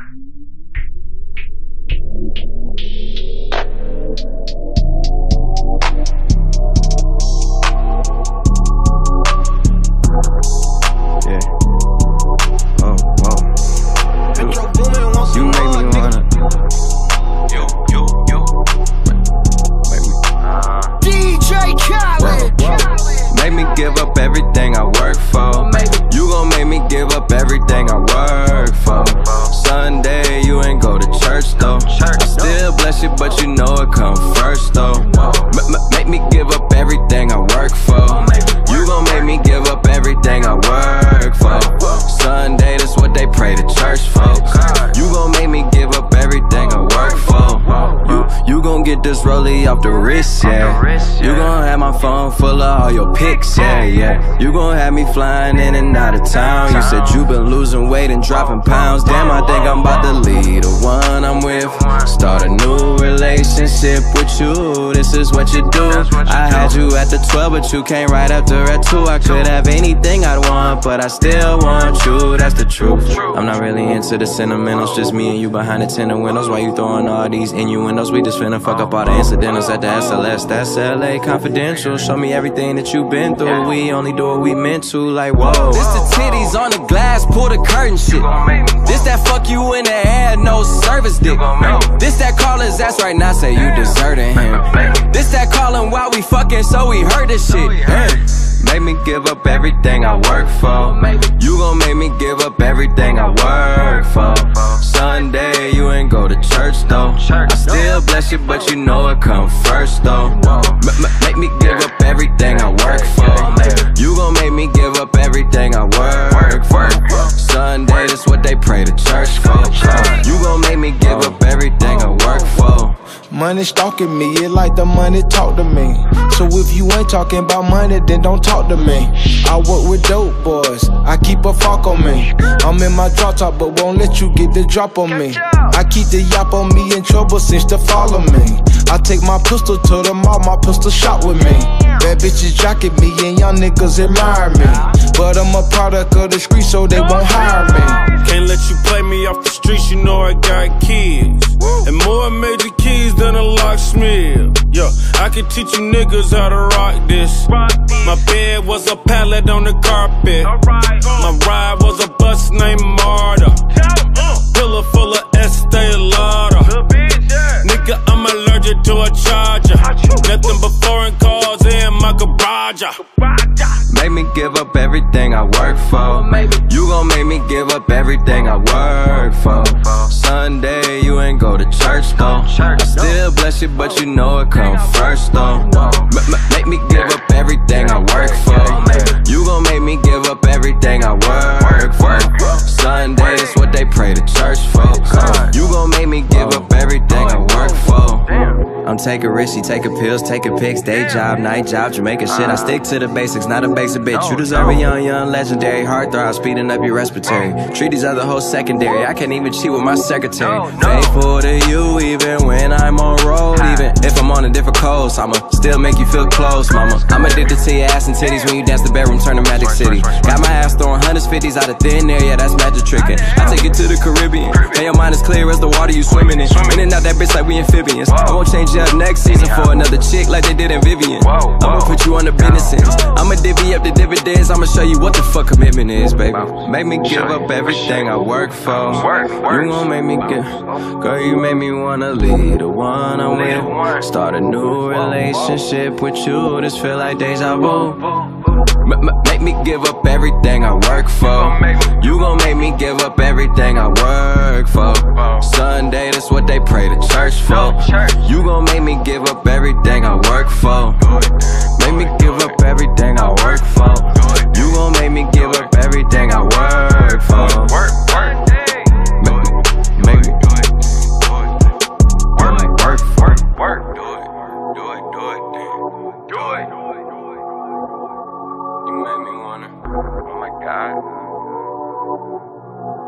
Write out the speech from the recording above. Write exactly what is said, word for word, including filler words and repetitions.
Give up everything I work for. You gon' make me give up everything I work for. Sunday, you ain't go to church though. I still bless you, but you know it come first though. M make me give up everything I work for. You gon' make me give up everything I work for. Sunday, that's what they pray to church folks. You gon' make me give up everything I work for. You, you gon' get this rollie off the wrist, yeah. You gon' have my phone full of all your pics, yeah, yeah. You gon' have me flying in and out of town. You said you been losing weight and dropping pounds. Damn, I think I'm about to leave the one I'm with. Start a new relationship with you. This is what you do. I had you at the twelve, but you came right after at two. I could have anything I'd want, but I still want you. That's the truth. I'm not really into the sentimentals. Just me and you behind the tinted windows. Why you throwing all these innuendos? We just finna fuck up all the incidentals at the S L S. That's L A Confidential. Show me everything that you've been through. We only do what we meant to, like whoa. This the titties on the glass, pull the curtain shit. This that fuck you in the air, no service dick. This that call his ass right now, say you deserting him. This that calling while we fucking, so we heard this shit. Make me give up everything I work for. You gon' make me give up everything I work for. Sunday, you ain't go to church though. I still bless you, but you know it come first though. M make me give up everything I work for. You gon' make me give up everything I work for. Sunday, that's what they pray to church for. You gon' make me give up everything I work for. Money stalking me, it like the money talk to me. So if you ain't talking about money, then don't talk to me. I work with dope boys, I keep a fuck on me. I'm in my drop top, but won't let you get the drop on me. I keep the yap on me in trouble since to follow me. I take my pistol to the mall, my pistol shot with me. Bad bitches jocket me and young niggas admire me. But I'm a product of the street, so they won't hire me. Can't let you play me off the streets, you know I got kids. And more major keys than a locksmith. Yeah, I can teach you niggas how to rock this. My bed was a pallet on the carpet. My ride was a bus named Marta. Pillar full of Estee Lauder. Nigga, I'm allergic to a charger. Nothing but foreign cars in my garage. Make me give up everything I work for. You gon' make me give up everything I work for. Sunday, you ain't go to church though. I still bless you, but you know it come first though. M make me give up everything I work for. You gon' make me give up everything I work for. Sunday, that's what they pray to church for. You gon' make me give up everything I work for. I'm taking risks, she taking pills, taking pics, day job, night job, Jamaica shit. I stick to the basics, not a basic bitch. You deserve a young, young, legendary heartthrob, speeding up your respiratory. Treat these other hoes secondary, I can't even cheat with my secretary. Faithful to you even when I'm on road. Even if I'm on a different coast, I'ma still make you feel close, mama. I'm addicted to your ass and titties when you dance the bedroom, turn to Magic City. Got my ass throwing hundreds, fifties out of thin air, yeah, that's magic tricking. I take you to the Caribbean, and your mind is clear as the water you swimming in. In and out that bitch like we amphibians. I won't change you up next season for another chick like they did in Vivian. I'ma put you on the business ends. I'ma divvy up the dividends. I'ma show you what the fuck commitment is, baby. Make me give up everything I work for. You gon' make me give, girl, you make me wanna leave the one I'm with. Start a new relationship with you. This feel like deja vu. M make me give up everything I work for. You gon' make me give up everything I work for. Sunday, that's what they pray to church for. You gon' make me give up everything I work for. Make me give up everything I work for. You gon' make me give up everything I work for. Work, work, make me, make me do it, work, work, work, work. Do it, do it, do it, do it. You make me wanna, oh my God.